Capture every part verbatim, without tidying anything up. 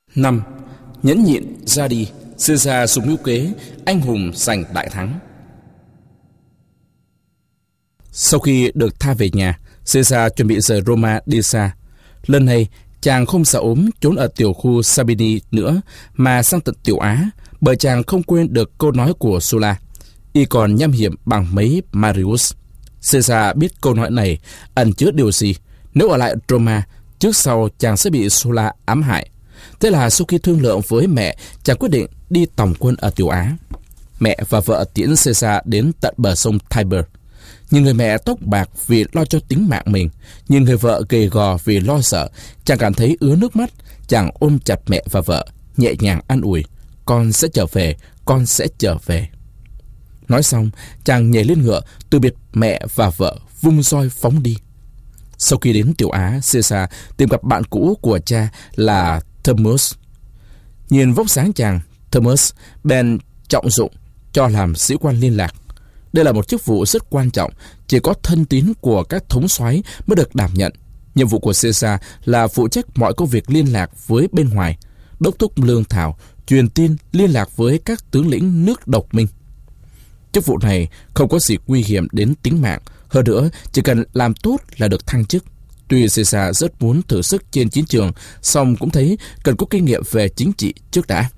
Năm. Nhẫn nhịn ra đi, Caesar dùng mưu kế, anh hùng giành đại thắng. Sau khi được tha về nhà, Caesar chuẩn bị rời Roma đi xa. Lần này, chàng không sợ ốm trốn ở tiểu khu Sabini nữa, mà sang tận tiểu Á, bởi chàng không quên được câu nói của Sulla: y còn nham hiểm bằng mấy Marius. Caesar biết câu nói này ẩn chứa điều gì. Nếu ở lại Roma, trước sau chàng sẽ bị Sulla ám hại. Thế là sau khi thương lượng với mẹ, chàng quyết định đi tòng quân ở tiểu Á. Mẹ và vợ tiễn Caesar đến tận bờ sông Tiber. Nhìn người mẹ tóc bạc vì lo cho tính mạng mình, nhìn người vợ gầy gò vì lo sợ, chàng cảm thấy ứa nước mắt. Chàng ôm chặt mẹ và vợ, nhẹ nhàng an ủi: con sẽ trở về, con sẽ trở về. Nói xong, chàng nhảy lên ngựa, từ biệt mẹ và vợ, vung roi phóng đi. Sau khi đến tiểu Á, Caesar tìm gặp bạn cũ của cha là Thermus. Nhìn vóc dáng chàng, Thermus bèn trọng dụng cho làm sĩ quan liên lạc. Đây là một chức vụ rất quan trọng, chỉ có thân tín của các thống soái mới được đảm nhận. Nhiệm vụ của Caesar là phụ trách mọi công việc liên lạc với bên ngoài, đốc thúc lương thảo, truyền tin, liên lạc với các tướng lĩnh nước độc minh. Chức vụ này không có gì nguy hiểm đến tính mạng, hơn nữa chỉ cần làm tốt là được thăng chức. Tuy Caesar rất muốn thử sức trên chiến trường, song cũng thấy cần có kinh nghiệm về chính trị trước đã.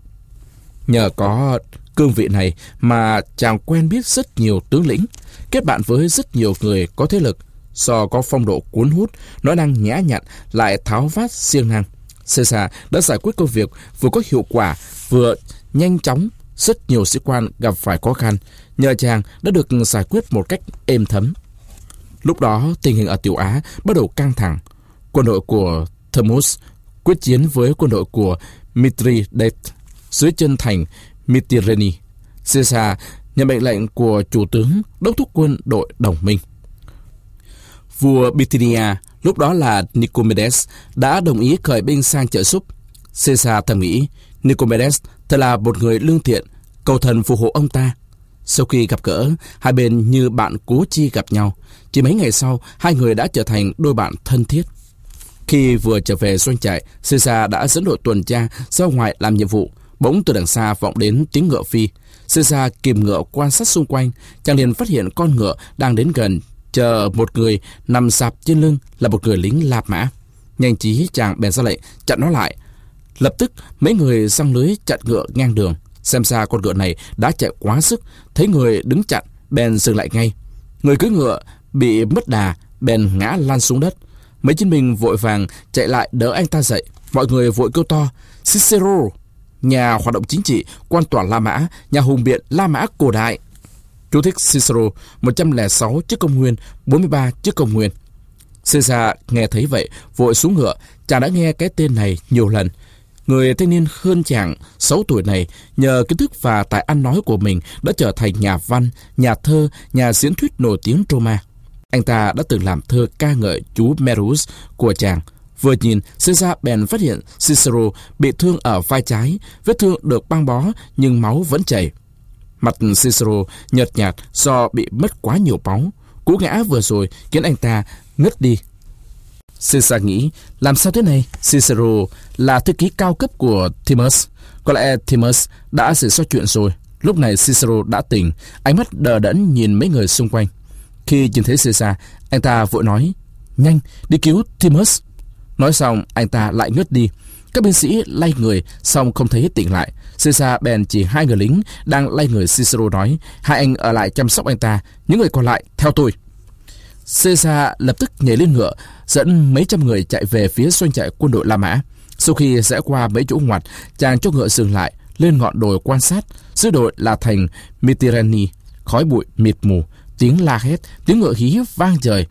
Nhờ có cương vị này mà chàng quen biết rất nhiều tướng lĩnh, kết bạn với rất nhiều người có thế lực. Do có phong độ cuốn hút, nói năng nhã nhặn, lại tháo vát siêng năng, Caesar đã giải quyết công việc vừa có hiệu quả vừa nhanh chóng. Rất nhiều sĩ quan gặp phải khó khăn, nhờ chàng đã được giải quyết một cách êm thấm. Lúc đó tình hình ở tiểu Á bắt đầu căng thẳng. Quân đội của Thermus quyết chiến với quân đội của Mithridates dưới chân thành Mytilene. Caesar nhận mệnh lệnh của chủ tướng đốc thúc quân đội đồng minh. Vua Bithynia, lúc đó là Nicomedes, đã đồng ý khởi binh sang trợ giúp. Caesar thầm nghĩ Nicomedes thật là một người lương thiện, cầu thần phù hộ ông ta. Sau khi gặp gỡ, hai bên như bạn cố chi gặp nhau. Chỉ mấy ngày sau, hai người đã trở thành đôi bạn thân thiết. Khi vừa trở về doanh trại, Caesar đã dẫn đội tuần tra ra ngoài làm nhiệm vụ. Bỗng từ đằng xa vọng đến tiếng ngựa phi. Caesar kìm ngựa quan sát xung quanh, chàng liền phát hiện con ngựa đang đến gần, chờ một người nằm sạp trên lưng là một người lính La Mã. Nhanh trí chàng bèn ra lệnh chặn nó lại. Lập tức mấy người giăng lưới chặn ngựa ngang đường. Xem ra con ngựa này đã chạy quá sức, thấy người đứng chặn bèn dừng lại ngay. Người cưỡi ngựa bị mất đà bèn ngã lăn xuống đất. Mấy chiến binh vội vàng chạy lại đỡ anh ta dậy. Mọi người vội kêu to: Cicero, nhà hoạt động chính trị, quan tòa La Mã, nhà hùng biện La Mã cổ đại. Chú thích Cicero, một trăm lẻ sáu trước công nguyên, bốn mươi ba trước công nguyên. Caesar nghe thấy vậy vội xuống ngựa. Chàng đã nghe cái tên này nhiều lần. Người thanh niên hơn chàng sáu tuổi này, nhờ kiến thức và tài ăn nói của mình đã trở thành nhà văn, nhà thơ, nhà diễn thuyết nổi tiếng Roma. Anh ta đã từng làm thơ ca ngợi chú Marius của chàng. Vừa nhìn, Caesar bèn phát hiện Cicero bị thương ở vai trái, vết thương được băng bó nhưng máu vẫn chảy. Mặt Cicero nhợt nhạt do bị mất quá nhiều máu. Cú ngã vừa rồi khiến anh ta ngất đi. Caesar nghĩ, làm sao thế này? Cicero là thư ký cao cấp của Timus. Có lẽ Timus đã xảy ra chuyện rồi. Lúc này Cicero đã tỉnh, ánh mắt đờ đẫn nhìn mấy người xung quanh. Khi nhìn thấy Caesar, anh ta vội nói: nhanh, đi cứu Timus. Nói xong, anh ta lại ngất đi. Các binh sĩ lay người, xong không thấy tỉnh lại. Caesar bèn chỉ hai người lính đang lay người Cicero nói: hai anh ở lại chăm sóc anh ta, những người còn lại theo tôi. Caesar lập tức nhảy lên ngựa, dẫn mấy trăm người chạy về phía doanh trại quân đội La Mã. Sau khi rẽ qua mấy chỗ ngoặt, chàng cho ngựa dừng lại lên ngọn đồi quan sát. Dưới đồi là thành Mytilene, khói bụi mịt mù, tiếng la hét, tiếng ngựa hí vang trời.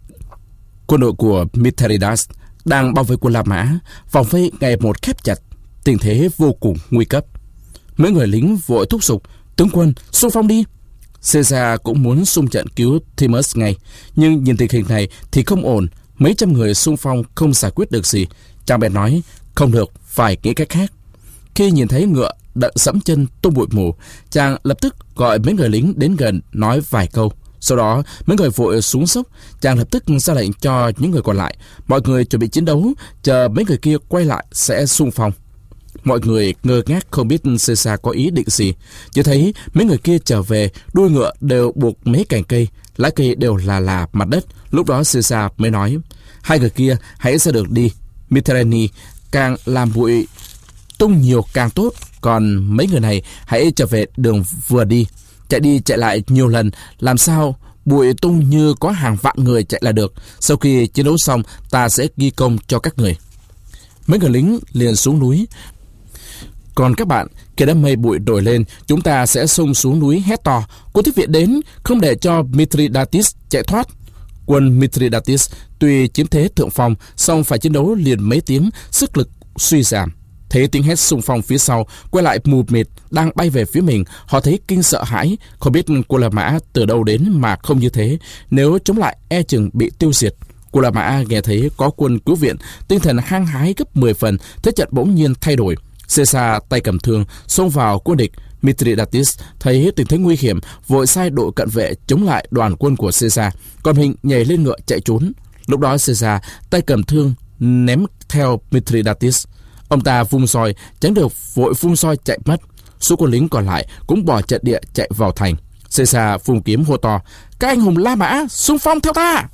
Quân đội của Mithridates đang bao vây quân La Mã, vòng vây ngày một khép chặt, tình thế vô cùng nguy cấp. Mấy người lính vội thúc giục: tướng quân, xung phong đi. Caesar cũng muốn xung trận cứu Timus ngay, nhưng nhìn tình hình này thì không ổn. Mấy trăm người xung phong không giải quyết được gì. Chàng bèn nói: không được, phải nghĩ cách khác. Khi nhìn thấy ngựa đặng dẫm chân tung bụi mù, chàng lập tức gọi mấy người lính đến gần nói vài câu. Sau đó mấy người vội xuống sốc. Chàng lập tức ra lệnh cho những người còn lại: mọi người chuẩn bị chiến đấu, chờ mấy người kia quay lại sẽ xung phong. Mọi người ngơ ngác không biết Caesar có ý định gì. Chỉ thấy mấy người kia trở về, đuôi ngựa đều buộc mấy cành cây, lá cây đều là là mặt đất. Lúc đó Caesar mới nói: hai người kia hãy ra đường đi. Mitterrand càng làm bụi tung nhiều càng tốt, còn mấy người này hãy trở về đường vừa đi. Chạy đi chạy lại nhiều lần, làm sao bụi tung như có hàng vạn người chạy là được. Sau khi chiến đấu xong, ta sẽ ghi công cho các người. Mấy người lính liền xuống núi. Còn các bạn, khi đám mây bụi nổi lên, chúng ta sẽ xông xuống núi hét to: quân tiếp viện đến, không để cho Mithridates chạy thoát. Quân Mithridates tuy chiếm thế thượng phong, song phải chiến đấu liền mấy tiếng, sức lực suy giảm. Thấy tiếng hét xung phong phía sau, quay lại mù mịt đang bay về phía mình, họ thấy kinh sợ hãi, không biết quân La Mã từ đâu đến mà không như thế, nếu chống lại e chừng bị tiêu diệt. Quân La Mã nghe thấy có quân cứu viện, tinh thần hăng hái gấp mười phần, thế trận bỗng nhiên thay đổi. Caesar tay cầm thương xông vào quân địch. Mithridates thấy tình thế nguy hiểm, vội sai đội cận vệ chống lại đoàn quân của Caesar, còn mình nhảy lên ngựa chạy trốn. Lúc đó Caesar tay cầm thương ném theo Mithridates. Ông ta vung roi tránh được, vội vung roi chạy mất. Số quân lính còn lại cũng bỏ trận địa chạy vào thành. Caesar vung kiếm hô to: các anh hùng La Mã, xung phong theo ta!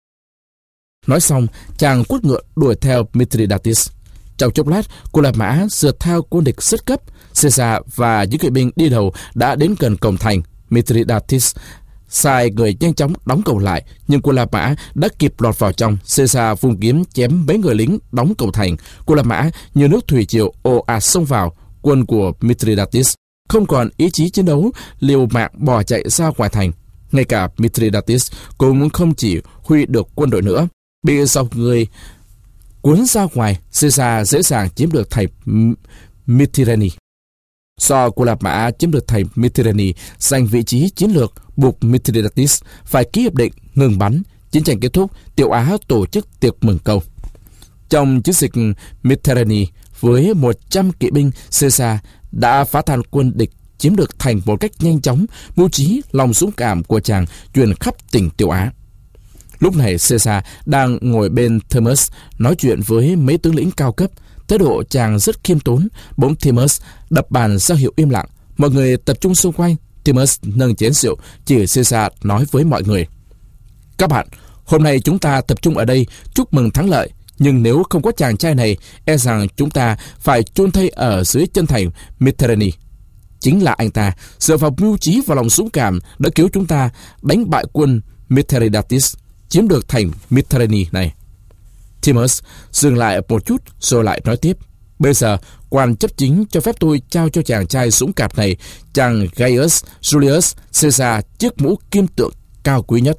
Nói xong, chàng quất ngựa đuổi theo Mithridates. Trong chốc lát, quân La Mã rượt theo quân địch rất gấp. Caesar và những kỵ binh đi đầu đã đến gần cổng thành. Mithridates sai người nhanh chóng đóng cổng lại, nhưng quân La Mã đã kịp lọt vào trong. Caesar vung kiếm chém mấy người lính đóng cổng thành. Quân La Mã như nước thủy triều ồ ạt xông vào. Quân của Mithridates không còn ý chí chiến đấu, liều mạng bỏ chạy ra ngoài thành. Ngay cả Mithridates cũng không chỉ huy được quân đội nữa, bị dọc người cuốn ra ngoài. Caesar dễ dàng chiếm được thành Mitterrand. Do quân La Mã chiếm được thành Mitterrand, giành vị trí chiến lược, buộc Mithridates phải ký hiệp định ngừng bắn. Chiến tranh kết thúc, Tiểu Á tổ chức tiệc mừng cầu. Trong chiến dịch Mitterrand, với một trăm kỵ binh, Caesar đã phá tan quân địch, chiếm được thành một cách nhanh chóng. Mưu trí, lòng dũng cảm của chàng truyền khắp tỉnh Tiểu Á. Lúc này Caesar đang ngồi bên Themis nói chuyện với mấy tướng lĩnh cao cấp. Thái độ chàng rất khiêm tốn. Bỗng Themis đập bàn ra hiệu im lặng. Mọi người tập trung xung quanh. Themis nâng chén rượu chỉ Caesar nói với mọi người: các bạn, hôm nay chúng ta tập trung ở đây chúc mừng thắng lợi. Nhưng nếu không có chàng trai này, e rằng chúng ta phải chôn thây ở dưới chân thành Mitterrand. Chính là anh ta, dựa vào mưu trí và lòng dũng cảm, đã cứu chúng ta đánh bại quân Mithridates, chiếm được thành Mitterrand này. Themis dừng lại một chút rồi lại nói tiếp: bây giờ quan chấp chính cho phép tôi trao cho chàng trai dũng cảm này, chàng Gaius Julius Caesar, chiếc mũ kim tượng cao quý nhất.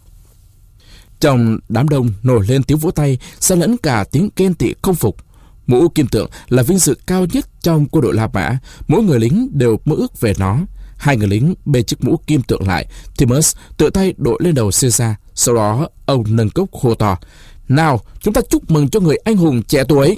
Trong đám đông nổi lên tiếng vỗ tay, xen lẫn cả tiếng ghen tị không phục. Mũ kim tượng là vinh dự cao nhất trong quân đội La Mã, mỗi người lính đều mơ ước về nó. Hai người lính bê chiếc mũ kim tượng lại. Themis tự tay đội lên đầu Caesar. Sau đó ông nâng cốc hô to: nào, chúng ta chúc mừng cho người anh hùng trẻ tuổi.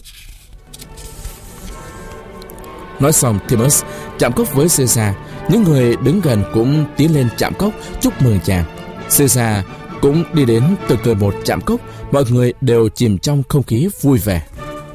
Nói xong, Themis chạm cốc với Caesar. Những người đứng gần cũng tiến lên chạm cốc chúc mừng chàng. Caesar cũng đi đến từng người một chạm cốc. Mọi người đều chìm trong không khí vui vẻ.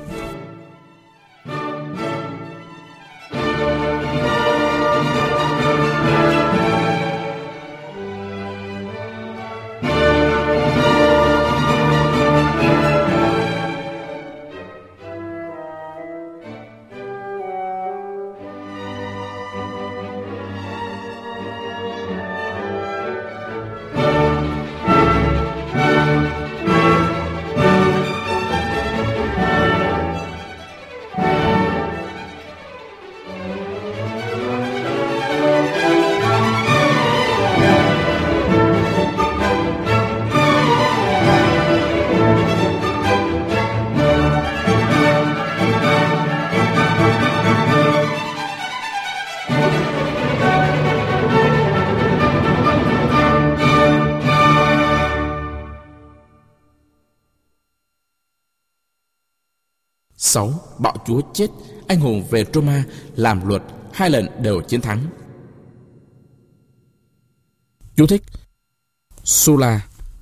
Sáu, bạo chúa chết, anh hùng về Roma làm luật, hai lần đều chiến thắng. Chú thích: Sulla,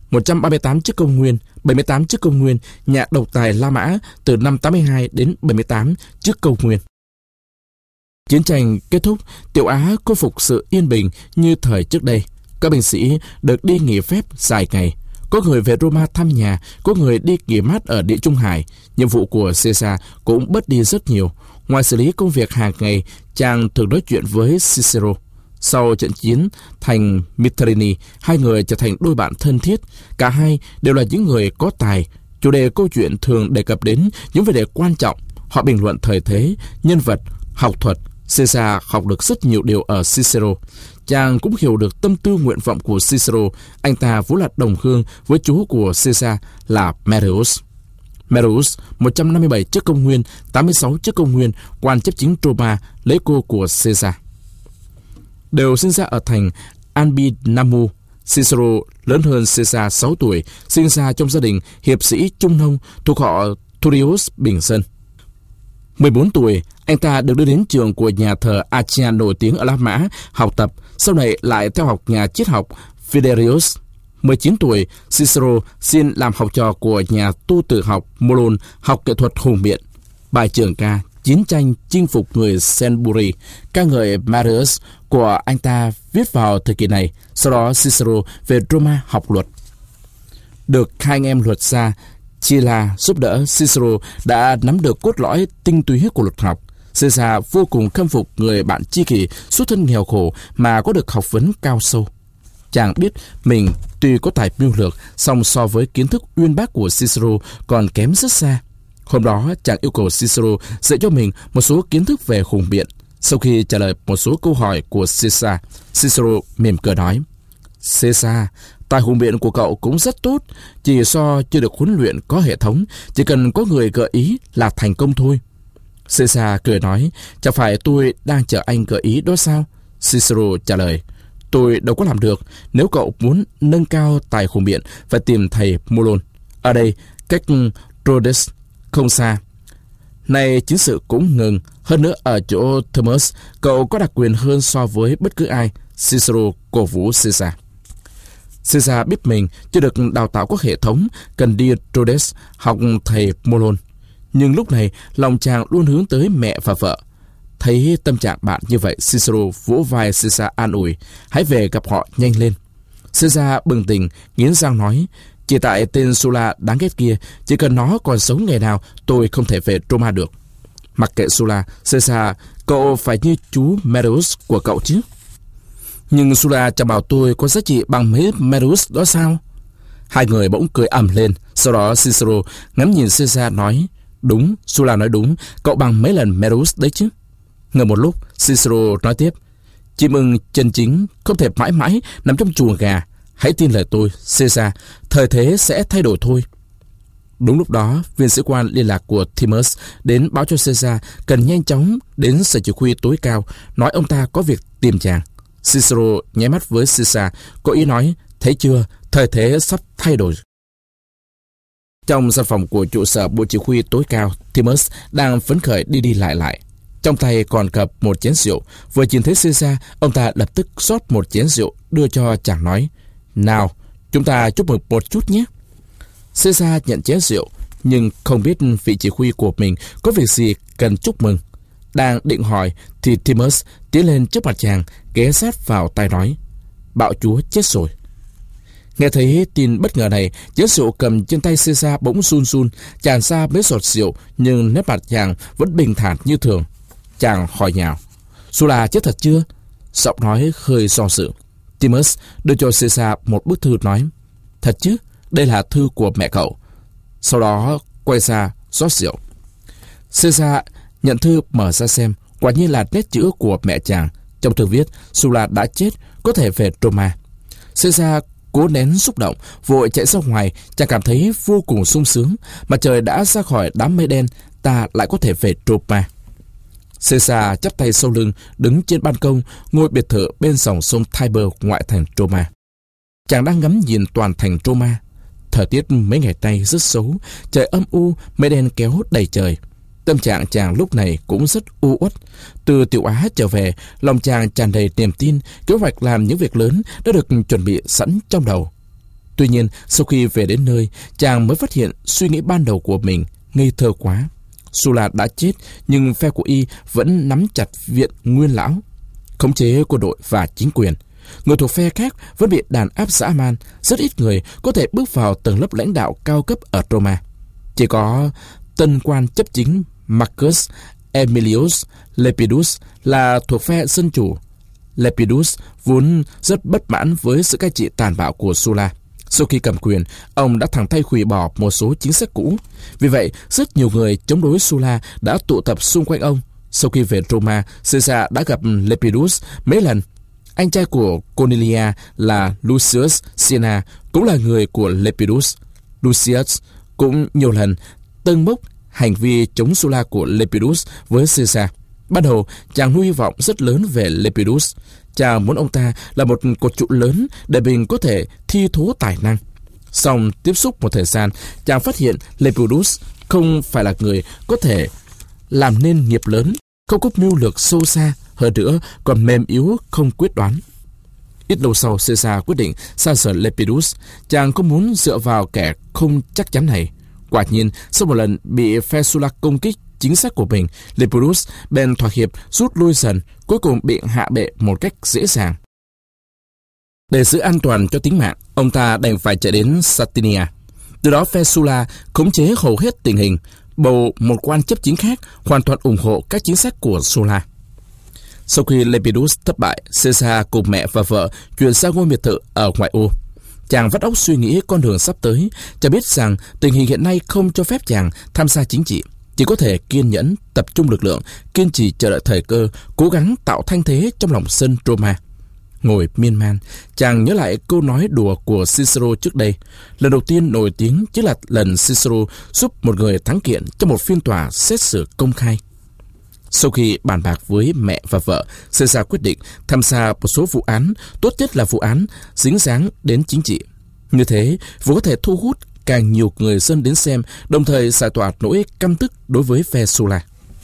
một trăm ba mươi tám trước công nguyên, bảy mươi tám trước công nguyên, nhà độc tài La Mã từ năm tám mươi hai đến bảy mươi tám trước công nguyên. Chiến tranh kết thúc, Tiểu Á khôi phục sự yên bình như thời trước đây. Các binh sĩ được đi nghỉ phép dài ngày. Có người về Roma thăm nhà, có người đi nghỉ mát ở Địa Trung Hải. Nhiệm vụ của Caesar cũng bớt đi rất nhiều. Ngoài xử lý công việc hàng ngày, chàng thường nói chuyện với Cicero. Sau trận chiến thành Mitylene, hai người trở thành đôi bạn thân thiết. Cả hai đều là những người có tài. Chủ đề câu chuyện thường đề cập đến những vấn đề quan trọng. Họ bình luận thời thế, nhân vật, học thuật. Caesar học được rất nhiều điều ở Cicero. Chàng cũng hiểu được tâm tư nguyện vọng của Cicero. Anh ta vốn là đồng hương với chú của Caesar là Marius. Marius, một trăm năm mươi bảy trước công nguyên, tám mươi sáu trước công nguyên, quan chấp chính Roma, lấy cô của Caesar. Đều sinh ra ở thành Albinamu. Cicero lớn hơn Caesar sáu tuổi, sinh ra trong gia đình hiệp sĩ trung nông thuộc họ Thurius Bình Dân. mười bốn tuổi, anh ta được đưa đến trường của nhà thờ Accia nổi tiếng ở La Mã học tập, sau này lại theo học nhà triết học Fiderius. mười chín tuổi, Cicero xin làm học trò của nhà tu tử học Molon, học nghệ thuật hùng biện. Bài trường ca Chiến tranh chinh phục người Senburi, ca ngợi Marius của anh ta viết vào thời kỳ này. Sau đó Cicero về Roma học luật. Được hai anh em luật gia Chila giúp đỡ, Cicero đã nắm được cốt lõi tinh túy của luật học. Caesar vô cùng khâm phục người bạn tri kỷ xuất thân nghèo khổ mà có được học vấn cao sâu. Chàng biết mình tuy có tài mưu lược, song so với kiến thức uyên bác của Cicero còn kém rất xa. Hôm đó, chàng yêu cầu Cicero dạy cho mình một số kiến thức về hùng biện. Sau khi trả lời một số câu hỏi của Caesar, Cicero mỉm cười nói: Caesar, tài hùng biện của cậu cũng rất tốt, chỉ do chưa được huấn luyện có hệ thống, chỉ cần có người gợi ý là thành công thôi. Caesar cười nói: chẳng phải tôi đang chờ anh gợi ý đó sao? Cicero trả lời: tôi đâu có làm được. Nếu cậu muốn nâng cao tài hùng biện, phải tìm thầy Molon. Ở đây, cách Rhodes không xa. Này chiến sự cũng ngừng. Hơn nữa ở chỗ Thomas, cậu có đặc quyền hơn so với bất cứ ai. Cicero cổ vũ Caesar. Caesar biết mình chưa được đào tạo có hệ thống, cần đi Rhodes học thầy Molon. Nhưng lúc này, lòng chàng luôn hướng tới mẹ và vợ. Thấy tâm trạng bạn như vậy, Cicero vỗ vai Caesar an ủi: hãy về gặp họ nhanh lên. Caesar bừng tỉnh, nghiến răng nói: chỉ tại tên Sulla đáng ghét kia, chỉ cần nó còn sống ngày nào, tôi không thể về Roma được. Mặc kệ Sulla, Caesar, cậu phải như chú Marius của cậu chứ. Nhưng Sulla chẳng bảo tôi có giá trị bằng mấy Marius đó sao? Hai người bỗng cười ầm lên. Sau đó Cicero ngắm nhìn Caesar nói: đúng, Sulla nói đúng, cậu bằng mấy lần Marius đấy chứ. Ngờ một lúc, Cicero nói tiếp: chim ưng chân chính không thể mãi mãi nằm trong chuồng gà. Hãy tin lời tôi, Caesar, thời thế sẽ thay đổi thôi. Đúng lúc đó, viên sĩ quan liên lạc của Timus đến báo cho Caesar cần nhanh chóng đến sở chỉ huy tối cao, nói ông ta có việc tìm chàng. Cicero nháy mắt với Caesar, có ý nói: thấy chưa, thời thế sắp thay đổi. Trong gian phòng của trụ sở bộ chỉ huy tối cao, Timus đang phấn khởi đi đi lại lại. Trong tay còn cầm một chén rượu. Vừa nhìn thấy Caesar, ông ta lập tức rót một chén rượu đưa cho chàng nói: nào, chúng ta chúc mừng một chút nhé. Caesar nhận chén rượu, nhưng không biết vị chỉ huy của mình có việc gì cần chúc mừng. Đang định hỏi thì Timus tiến lên trước mặt chàng, ghé sát vào tai nói: bạo chúa chết rồi. Nghe thấy tin bất ngờ này, chén rượu cầm trên tay Caesar bỗng run run, tràn ra mấy giọt rượu, nhưng nét mặt chàng vẫn bình thản như thường. Chàng hỏi nhào: Sulla chết thật chưa? Giọng nói hơi do dự. Timus đưa cho Caesar một bức thư nói: thật chứ, đây là thư của mẹ cậu. Sau đó quay ra rót rượu. Caesar nhận thư mở ra xem, quả nhiên là nét chữ của mẹ chàng. Trong thư viết Sulla đã chết, có thể về Roma. Caesar cố nén xúc động, vội chạy ra ngoài. Chàng cảm thấy vô cùng sung sướng. Mặt trời đã ra khỏi đám mây đen, ta lại có thể về Roma. Caesar chắp tay sau lưng, đứng trên ban công ngôi biệt thự bên dòng sông Tiber ngoại thành Roma. Chàng đang ngắm nhìn toàn thành Roma. Thời tiết mấy ngày nay rất xấu, trời âm u, mây đen kéo đầy trời. Tâm trạng chàng lúc này cũng rất u uất. Từ Tiểu Á trở về, lòng chàng tràn đầy niềm tin, kế hoạch làm những việc lớn đã được chuẩn bị sẵn trong đầu. Tuy nhiên, sau khi về đến nơi, chàng mới phát hiện suy nghĩ ban đầu của mình ngây thơ quá. Sulla đã chết, nhưng phe của y vẫn nắm chặt viện nguyên lão, khống chế quân đội và chính quyền. Người thuộc phe khác vẫn bị đàn áp dã man, rất ít người có thể bước vào tầng lớp lãnh đạo cao cấp ở Roma. Chỉ có tân quan chấp chính Marcus Aemilius Lepidus là thuộc phe dân chủ. Lepidus vốn rất bất mãn với sự cai trị tàn bạo của Sulla. Sau khi cầm quyền, ông đã thẳng tay hủy bỏ một số chính sách cũ. Vì vậy, rất nhiều người chống đối Sulla đã tụ tập xung quanh ông. Sau khi về Roma, Caesar đã gặp Lepidus mấy lần. Anh trai của Cornelia là Lucius Cinna cũng là người của Lepidus. Lucius cũng nhiều lần tâng bốc hành vi chống Sulla của Lepidus với Caesar. Ban đầu, chàng nuôi hy vọng rất lớn về Lepidus. Chàng muốn ông ta là một cột trụ lớn để mình có thể thi thố tài năng. Song tiếp xúc một thời gian, chàng phát hiện Lepidus không phải là người có thể làm nên nghiệp lớn, không có mưu lược sâu xa, hơn nữa còn mềm yếu, không quyết đoán. Ít lâu sau, Caesar quyết định sa sờ Lepidus. Chàng không muốn dựa vào kẻ không chắc chắn này. Quả nhiên, sau một lần bị phe Sulla công kích chính sách của mình, Lepidus bèn thỏa hiệp rút lui dần, cuối cùng bị hạ bệ một cách dễ dàng. Để giữ an toàn cho tính mạng, ông ta đành phải chạy đến Sardinia. Từ đó phe Sulla khống chế hầu hết tình hình, bầu một quan chấp chính khác hoàn toàn ủng hộ các chính sách của Sulla. Sau khi Lepidus thất bại, Caesar cùng mẹ và vợ chuyển sang ngôi biệt thự ở ngoại ô. Chàng vắt óc suy nghĩ con đường sắp tới. Chàng biết rằng tình hình hiện nay không cho phép chàng tham gia chính trị. Chỉ có thể kiên nhẫn, tập trung lực lượng, kiên trì chờ đợi thời cơ, cố gắng tạo thanh thế trong lòng dân Roma. Ngồi miên man, chàng nhớ lại câu nói đùa của Cicero trước đây. Lần đầu tiên nổi tiếng chính là lần Cicero giúp một người thắng kiện trong một phiên tòa xét xử công khai. Sau khi bàn bạc với mẹ và vợ, Caesar quyết định tham gia một số vụ án, tốt nhất là vụ án dính dáng đến chính trị. Như thế, vừa có thể thu hút càng nhiều người dân đến xem, đồng thời giải tỏa nỗi căm tức đối với phe Sulla.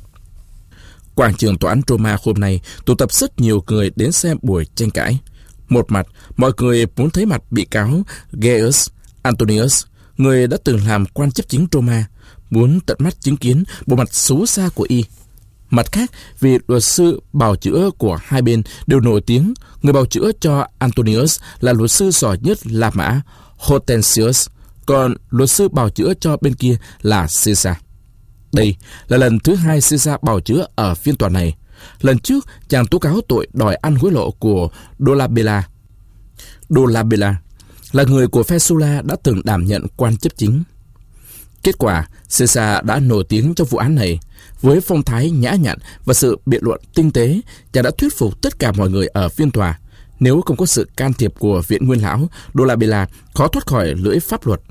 Quảng trường tòa án Roma hôm nay tụ tập rất nhiều người đến xem buổi tranh cãi. Một mặt, mọi người muốn thấy mặt bị cáo Gaius Antonius, người đã từng làm quan chấp chính Roma, muốn tận mắt chứng kiến bộ mặt xấu xa của y. Mặt khác, vì luật sư bào chữa của hai bên đều nổi tiếng, người bào chữa cho Antonius là luật sư giỏi nhất La Mã Hortensius, còn luật sư bào chữa cho bên kia là Caesar. Đây là lần thứ hai Caesar bào chữa ở phiên tòa này. Lần trước, chàng tố cáo tội đòi ăn hối lộ của Dolabella. Dolabella là người của phe Sulla đã từng đảm nhận quan chấp chính. Kết quả, Caesar đã nổi tiếng trong vụ án này. Với phong thái nhã nhặn và sự biện luận tinh tế, chàng đã thuyết phục tất cả mọi người ở phiên tòa. Nếu không có sự can thiệp của viện nguyên lão, Dolabella khó thoát khỏi lưỡi pháp luật.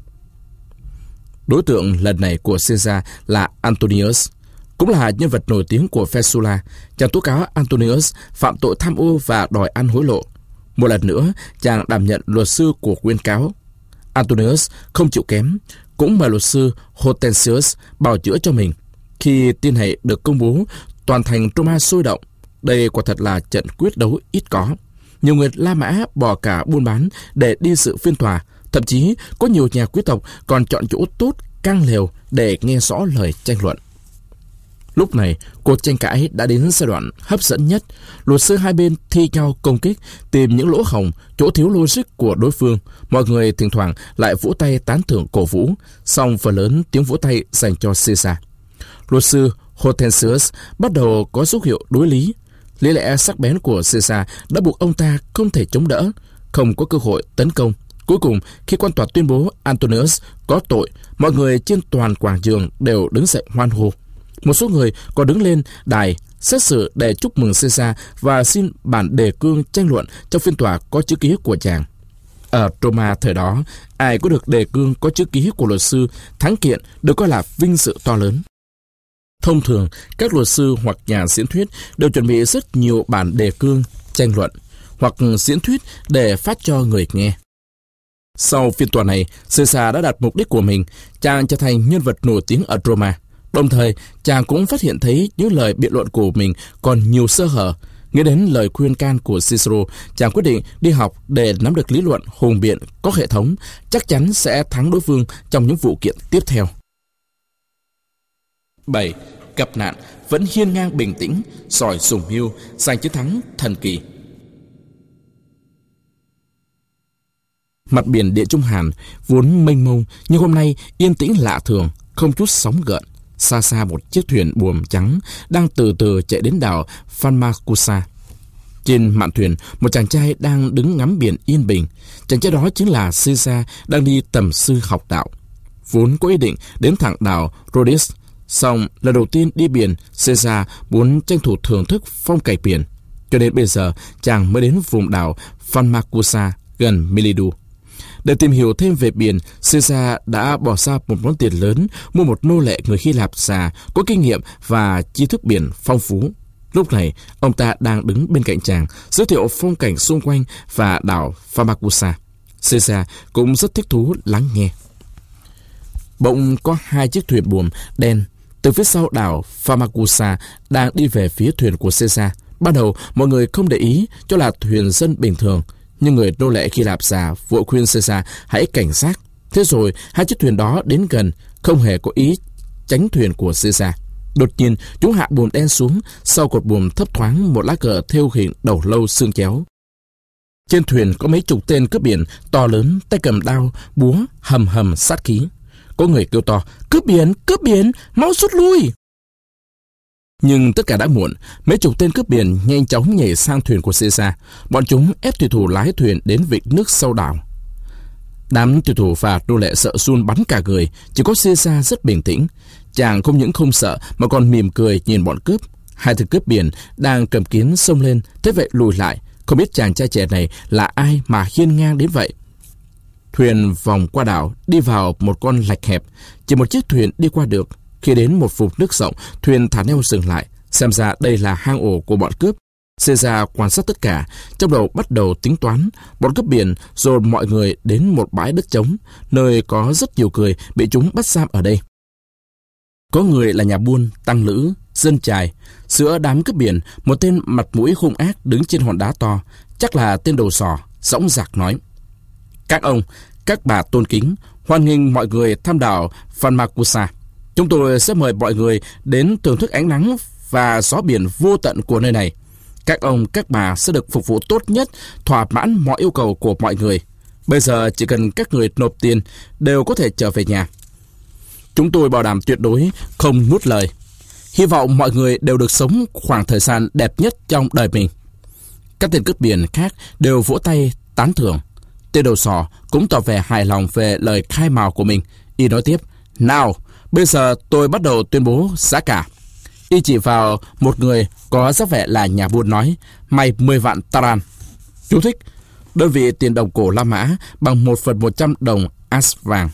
Đối tượng lần này của Caesar là Antonius, cũng là nhân vật nổi tiếng của phe Sulla. Chàng tố cáo Antonius phạm tội tham ô và đòi ăn hối lộ. Một lần nữa, chàng đảm nhận luật sư của nguyên cáo. Antonius không chịu kém, cũng mời luật sư Hortensius bào chữa cho mình. Khi tin này được công bố, toàn thành Roma sôi động. Đây quả thật là trận quyết đấu ít có. Nhiều người La Mã bỏ cả buôn bán để đi dự phiên tòa. Thậm chí có nhiều nhà quý tộc còn chọn chỗ tốt căng lều để nghe rõ lời tranh luận. Lúc này, cuộc tranh cãi đã đến giai đoạn hấp dẫn nhất. Luật sư hai bên thi nhau công kích, tìm những lỗ hổng, chỗ thiếu logic của đối phương. Mọi người thỉnh thoảng lại vỗ tay tán thưởng cổ vũ, song phần lớn tiếng vỗ tay dành cho Caesar. Luật sư Hortensius bắt đầu có dấu hiệu đối lý. Lý lẽ sắc bén của Caesar đã buộc ông ta không thể chống đỡ, không có cơ hội tấn công. Cuối cùng, khi quan tòa tuyên bố Antonius có tội, mọi người trên toàn quảng trường đều đứng dậy hoan hô. Một số người còn đứng lên đài xét xử để chúc mừng Caesar và xin bản đề cương tranh luận trong phiên tòa có chữ ký của chàng. Ở Roma thời đó, ai có được đề cương có chữ ký của luật sư thắng kiện được coi là vinh dự to lớn. Thông thường, các luật sư hoặc nhà diễn thuyết đều chuẩn bị rất nhiều bản đề cương tranh luận hoặc diễn thuyết để phát cho người nghe. Sau phiên tòa này, Caesar đã đạt mục đích của mình. Chàng trở thành nhân vật nổi tiếng ở Roma. Đồng thời, chàng cũng phát hiện thấy những lời biện luận của mình còn nhiều sơ hở. Nghĩ đến lời khuyên can của Cicero, chàng quyết định đi học để nắm được lý luận hùng biện có hệ thống, chắc chắn sẽ thắng đối phương trong những vụ kiện tiếp theo. bảy. Gặp nạn vẫn hiên ngang bình tĩnh, sỏi sùng mưu, giành chiến thắng thần kỳ. Mặt biển Địa Trung Hàn vốn mênh mông, nhưng hôm nay yên tĩnh lạ thường, không chút sóng gợn. Xa xa một chiếc thuyền buồm trắng đang từ từ chạy đến đảo Famagusta. Trên mạn thuyền, một chàng trai đang đứng ngắm biển yên bình. Chàng trai đó chính là Caesar, đang đi tầm sư học đạo. Vốn có ý định đến thẳng đảo Rhodes, song lần đầu tiên đi biển, Caesar muốn tranh thủ thưởng thức phong cảnh biển, cho nên bây giờ chàng mới đến vùng đảo Famagusta gần Milidu. Để tìm hiểu thêm về biển, Caesar đã bỏ ra một món tiền lớn mua một nô lệ người Hy Lạp già có kinh nghiệm và tri thức biển phong phú. Lúc này, ông ta đang đứng bên cạnh chàng, giới thiệu phong cảnh xung quanh và đảo Famagusta. Caesar cũng rất thích thú lắng nghe. Bỗng có hai chiếc thuyền buồm đen từ phía sau đảo Famagusta đang đi về phía thuyền của Caesar. Ban đầu, mọi người không để ý cho là thuyền dân bình thường, nhưng người nô lệ Hy Lạp già vội khuyên Caesar hãy cảnh giác. Thế rồi, hai chiếc thuyền đó đến gần, không hề có ý tránh thuyền của Caesar. Đột nhiên, chúng hạ buồm đen xuống, sau cột buồm thấp thoáng một lá cờ thêu hình đầu lâu xương chéo. Trên thuyền có mấy chục tên cướp biển to lớn, tay cầm đao, búa, hầm hầm sát khí. Có người kêu to, cướp biển, cướp biển, mau rút lui. Nhưng tất cả đã muộn, mấy chục tên cướp biển nhanh chóng nhảy sang thuyền của Caesar. Bọn chúng ép thủy thủ lái thuyền đến vịnh nước sau đảo. Đám thủy thủ và nô lệ sợ run bắn cả người, chỉ có Caesar rất bình tĩnh. Chàng không những không sợ mà còn mỉm cười nhìn bọn cướp. Hai tên cướp biển đang cầm kiếm xông lên, thế vậy lùi lại, không biết chàng trai trẻ này là ai mà hiên ngang đến vậy. Thuyền vòng qua đảo, đi vào một con lạch hẹp, chỉ một chiếc thuyền đi qua được. Khi đến một vùng nước rộng, thuyền thả neo dừng lại, xem ra đây là hang ổ của bọn cướp. Caesar quan sát tất cả, trong đầu bắt đầu tính toán. Bọn cướp biển dồn mọi người đến một bãi đất trống, nơi có rất nhiều người bị chúng bắt giam ở đây. Có người là nhà buôn, tăng lữ, dân chài. Giữa đám cướp biển, một tên mặt mũi hung ác đứng trên hòn đá to, chắc là tên đầu sò, dõng dạc nói: Các ông, các bà tôn kính, hoan nghênh mọi người thăm đảo Famagusta. Chúng tôi sẽ mời mọi người đến thưởng thức ánh nắng và gió biển vô tận của nơi này. Các ông, các bà sẽ được phục vụ tốt nhất, thỏa mãn mọi yêu cầu của mọi người. Bây giờ chỉ cần các người nộp tiền đều có thể trở về nhà. Chúng tôi bảo đảm tuyệt đối không nuốt lời. Hy vọng mọi người đều được sống khoảng thời gian đẹp nhất trong đời mình. Các tên cướp biển khác đều vỗ tay tán thưởng. Tên đầu sò cũng tỏ vẻ hài lòng về lời khai mào của mình. Y nói tiếp: Nào, bây giờ tôi bắt đầu tuyên bố giá cả. Y chỉ vào một người có dáng vẻ là nhà buôn nói: Mày mười vạn taran. Chú thích: đơn vị tiền đồng cổ La Mã bằng một phần một trăm đồng as vàng.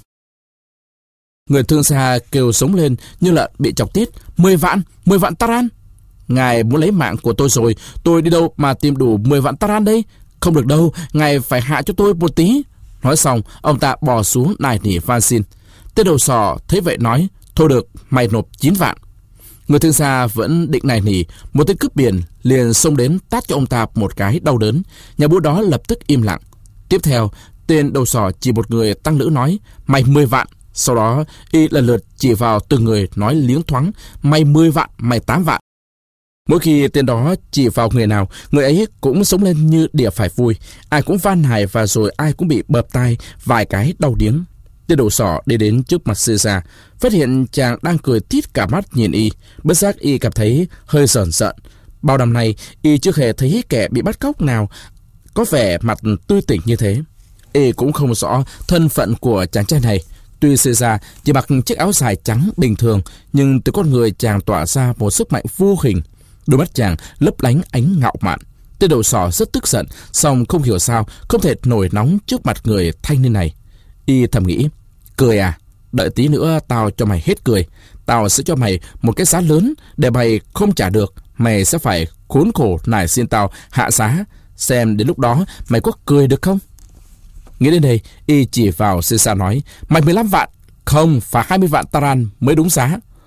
Người thương xa kêu sống lên như lợn bị chọc tiết: Mười vạn, mười vạn taran. Ngài muốn lấy mạng của tôi rồi, tôi đi đâu mà tìm đủ mười vạn taran đây? Không được đâu, ngài phải hạ cho tôi một tí. Nói xong, ông ta bò xuống nài nỉ van xin. Tên đầu sò thấy vậy nói: Thôi được, mày nộp chín vạn. Người thương xa vẫn định nài nỉ, một tên cướp biển liền xông đến tát cho ông ta một cái đau đớn. Nhà buôn đó lập tức im lặng. Tiếp theo, tên đầu sò chỉ một người tăng lữ nói: Mày mười vạn. Sau đó, y lần lượt chỉ vào từng người nói liếng thoáng: Mày mười vạn, mày tám vạn. Mỗi khi tên đó chỉ vào người nào, người ấy cũng sống lên như đỉa phải vui. Ai cũng van nài và rồi ai cũng bị bợp tai vài cái đau điếng. Tên đầu sỏ đi đến trước mặt Caesar, phát hiện chàng đang cười tít cả mắt nhìn y. Bất giác y cảm thấy hơi rờn rợn. Bao năm nay, y chưa hề thấy kẻ bị bắt cóc nào có vẻ mặt tươi tỉnh như thế. Y cũng không rõ thân phận của chàng trai này. Tuy Caesar chỉ mặc chiếc áo dài trắng bình thường, nhưng từ con người chàng tỏa ra một sức mạnh vô hình. Đôi mắt chàng lấp lánh ánh ngạo mạn. Tên đầu sỏ rất tức giận, song không hiểu sao không thể nổi nóng trước mặt người thanh niên này. Y thầm nghĩ: Cười à? Đợi tí nữa tao cho mày hết cười. Tao sẽ cho mày một cái giá lớn, để mày không trả được, mày sẽ phải khốn khổ nài xin tao hạ giá. Xem đến lúc đó mày có cười được không? Nghĩ đến đây, y chỉ vào Caesar nói: Mày mười lăm vạn. Không, phải hai mươi vạn taran mới đúng giá.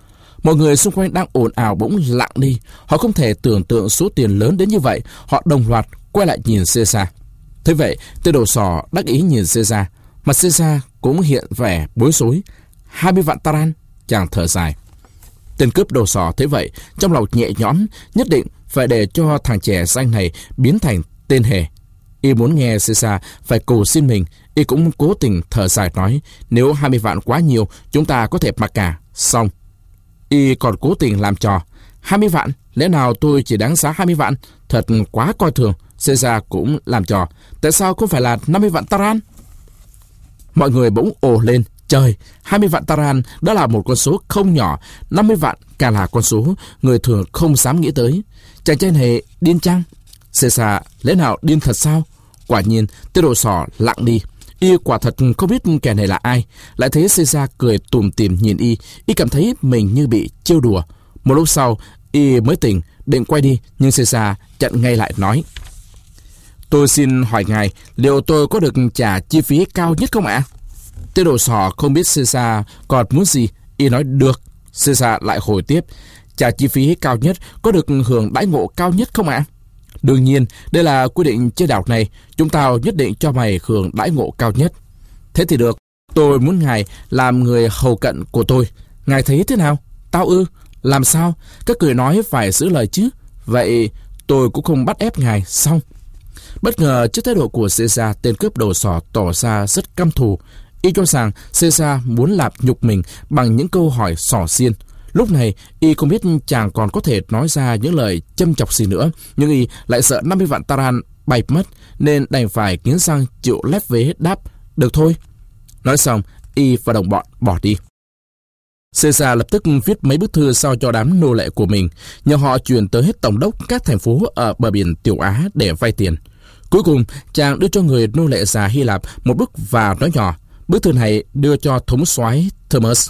Mọi người xung quanh đang ồn ào bỗng lặng đi. Họ không thể tưởng tượng số tiền lớn đến như vậy. Họ đồng loạt quay lại nhìn Caesar. Thế vậy, tên đầu sỏ đắc ý nhìn Caesar. Mặt Caesar cũng hiện vẻ bối rối. Hai mươi vạn taran, chàng thở dài. Tên cướp đầu sỏ thế vậy, trong lòng nhẹ nhõm, nhất định phải để cho thằng trẻ danh này biến thành tên hề. Y muốn nghe Caesar phải cầu xin mình, y cũng cố tình thở dài nói, nếu hai mươi vạn quá nhiều, chúng ta có thể mặc cả. Xong. Y còn cố tình làm trò. hai mươi vạn? Lẽ nào tôi chỉ đáng giá hai mươi vạn? Thật quá coi thường. Caesar cũng làm trò. Tại sao không phải là năm mươi vạn taran? Mọi người bỗng ồ lên. Trời, hai mươi vạn taran đó là một con số không nhỏ. năm mươi vạn càng là con số người thường không dám nghĩ tới. Chàng trai này điên chăng? Caesar lẽ nào điên thật sao? Quả nhiên, tên đầu sỏ lặng đi. Y quả thật không biết kẻ này là ai. Lại thấy Caesar cười tủm tỉm nhìn y. Y cảm thấy mình như bị trêu đùa. Một lúc sau, y mới tỉnh, định quay đi, nhưng Caesar chặn ngay lại nói, tôi xin hỏi ngài, liệu tôi có được trả chi phí cao nhất không ạ? Tên đầu sỏ không biết Caesar còn muốn gì. Y nói được. Caesar lại hồi tiếp, trả chi phí cao nhất có được hưởng đãi ngộ cao nhất không ạ? Đương nhiên, đây là quy định trên đảo này. Chúng ta nhất định cho mày hưởng đãi ngộ cao nhất. Thế thì được. Tôi muốn ngài làm người hầu cận của tôi. Ngài thấy thế nào? Tao ư? Làm sao? Các cười nói phải giữ lời chứ. Vậy tôi cũng không bắt ép ngài. Xong. Bất ngờ trước thái độ của Caesar, tên cướp đầu sỏ tỏ ra rất căm thù. Y cho rằng Caesar muốn làm nhục mình bằng những câu hỏi xỏ xiên. Lúc này, y không biết chàng còn có thể nói ra những lời châm chọc gì nữa, nhưng y lại sợ năm mươi vạn taran bay mất, nên đành phải nghiến răng chịu lép vế đáp, được thôi. Nói xong, y và đồng bọn bỏ đi. Caesar lập tức viết mấy bức thư sao cho đám nô lệ của mình, nhờ họ chuyển tới hết tổng đốc các thành phố ở bờ biển Tiểu Á để vay tiền. Cuối cùng, chàng đưa cho người nô lệ già Hy Lạp một bức và nói nhỏ, bức thư này đưa cho thống soái Thomas.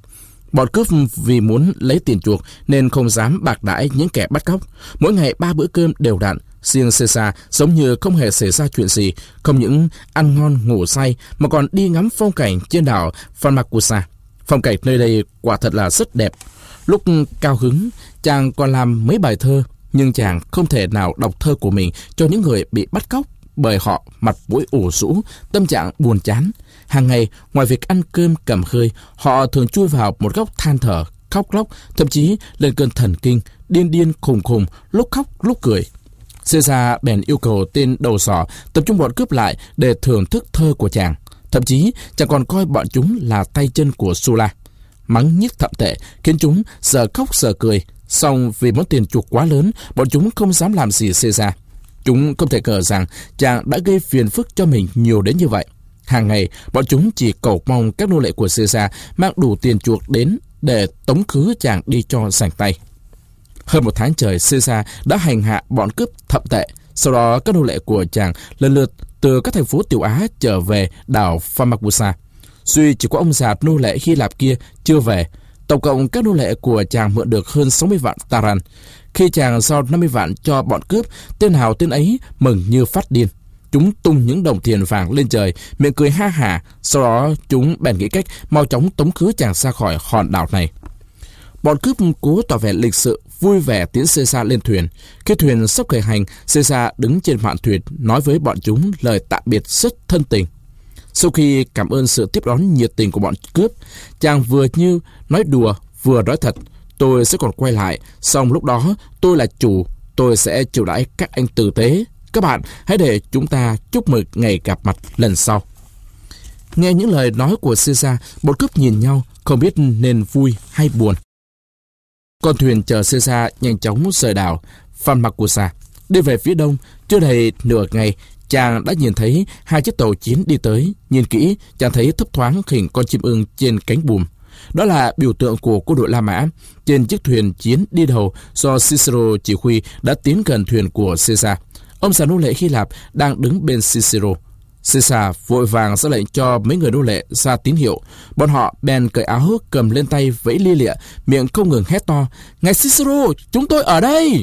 Bọn cướp vì muốn lấy tiền chuộc nên không dám bạc đãi những kẻ bắt cóc. Mỗi ngày ba bữa cơm đều đặn. Riêng Caesar giống như không hề xảy ra chuyện gì, không những ăn ngon ngủ say mà còn đi ngắm phong cảnh trên đảo Famagusta. Phong cảnh nơi đây quả thật là rất đẹp. Lúc cao hứng, chàng còn làm mấy bài thơ, nhưng chàng không thể nào đọc thơ của mình cho những người bị bắt cóc, bởi họ mặt mũi ủ rũ, tâm trạng buồn chán. Hàng ngày, ngoài việc ăn cơm cầm khơi, họ thường chui vào một góc than thở, khóc lóc, thậm chí lên cơn thần kinh, điên điên khùng khùng, lúc khóc lúc cười. Caesar bèn yêu cầu tên đầu sỏ tập trung bọn cướp lại để thưởng thức thơ của chàng. Thậm chí, chàng còn coi bọn chúng là tay chân của Sulla. Mắng nhiếc thậm tệ, khiến chúng giờ khóc giờ cười. Song vì món tiền chuộc quá lớn, bọn chúng không dám làm gì Caesar. Chúng không thể ngờ rằng chàng đã gây phiền phức cho mình nhiều đến như vậy. Hàng ngày, bọn chúng chỉ cầu mong các nô lệ của Caesar mang đủ tiền chuộc đến để tống khứ chàng đi cho sành tay. Hơn một tháng trời, Caesar đã hành hạ bọn cướp thậm tệ. Sau đó, các nô lệ của chàng lần lượt từ các thành phố Tiểu Á trở về đảo Famagusta. Duy chỉ có ông già nô lệ Hy Lạp kia chưa về. Tổng cộng các nô lệ của chàng mượn được hơn sáu mươi vạn taran. Khi chàng giao năm mươi vạn cho bọn cướp, tên nào tên ấy mừng như phát điên. Chúng tung những đồng tiền vàng lên trời, miệng cười ha hả. Sau đó chúng bèn nghĩ cách mau chóng tống khứ chàng ra khỏi hòn đảo này. Bọn cướp cố tỏ vẻ lịch sự, vui vẻ tiến Caesar lên thuyền. Khi thuyền sắp khởi hành, Caesar đứng trên mạn thuyền nói với bọn chúng lời tạm biệt rất thân tình. Sau khi cảm ơn sự tiếp đón nhiệt tình của bọn cướp, chàng vừa như nói đùa vừa nói thật, tôi sẽ còn quay lại, xong lúc đó tôi là chủ, tôi sẽ chiêu đãi các anh tử tế. Các bạn hãy để chúng ta chúc mừng ngày gặp mặt lần sau. Nghe những lời nói của Caesar, bọn cướp nhìn nhau, không biết nên vui hay buồn. Con thuyền chờ Caesar nhanh chóng rời đảo Famagusta, đi về phía đông. Chưa đầy nửa ngày, chàng đã nhìn thấy hai chiếc tàu chiến đi tới. Nhìn kỹ, chàng thấy thấp thoáng hình con chim ưng trên cánh buồm. Đó là biểu tượng của quân đội La Mã. Trên chiếc thuyền chiến đi đầu do Cicero chỉ huy đã tiến gần thuyền của Caesar. Ông già nô lệ Hy Lạp đang đứng bên Cicero. Caesar vội vàng ra lệnh cho mấy người nô lệ ra tín hiệu. Bọn họ bèn cởi áo cầm lên tay vẫy lia lịa, miệng không ngừng hét to: "Ngài Cicero, chúng tôi ở đây!"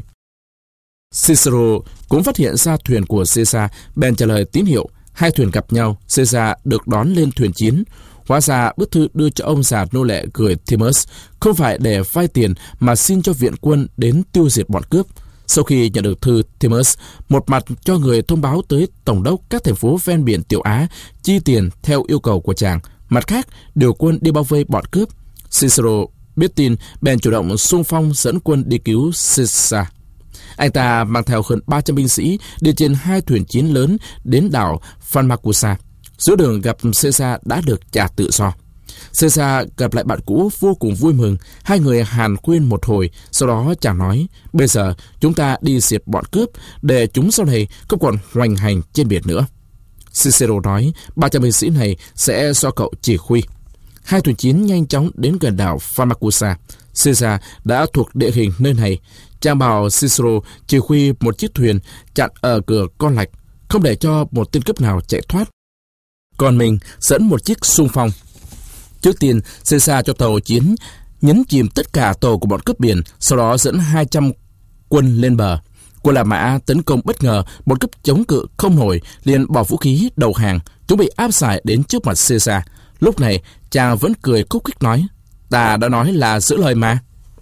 Cicero cũng phát hiện ra thuyền của Caesar, bèn trả lời tín hiệu. Hai thuyền gặp nhau, Caesar được đón lên thuyền chiến. Hóa ra bức thư đưa cho ông già nô lệ gửi Timus không phải để vay tiền mà xin cho viện quân đến tiêu diệt bọn cướp. Sau khi nhận được thư, Timus một mặt cho người thông báo tới tổng đốc các thành phố ven biển Tiểu Á chi tiền theo yêu cầu của chàng, mặt khác điều quân đi bao vây bọn cướp. Cicero biết tin bèn chủ động xung phong dẫn quân đi cứu Caesar. Anh ta mang theo hơn ba trăm binh sĩ đi trên hai thuyền chiến lớn đến đảo Famagusta. Giữa đường gặp Caesar đã được trả tự do. Caesar gặp lại bạn cũ vô cùng vui mừng. Hai người hàn huyên một hồi. Sau đó chàng nói: bây giờ chúng ta đi diệt bọn cướp để chúng sau này không còn hoành hành trên biển nữa. Cicero nói ba trăm binh sĩ này sẽ do cậu chỉ huy. Hai thuyền chiến nhanh chóng đến gần đảo Famagusta. Caesar đã thuộc địa hình nơi này. Chàng bảo Cicero chỉ huy một chiếc thuyền chặn ở cửa con lạch, không để cho một tên cướp nào chạy thoát. Còn mình dẫn một chiếc xung phong. Trước tiên, Caesar cho tàu chiến nhấn chìm tất cả tàu của bọn cướp biển, sau đó dẫn hai trăm quân lên bờ. Quân La Mã tấn công bất ngờ, bọn cướp chống cự không nổi, liền bỏ vũ khí đầu hàng. Chúng bị áp giải đến trước mặt Caesar. Lúc này, chàng vẫn cười khúc khích nói: ta đã nói là giữ lời mà.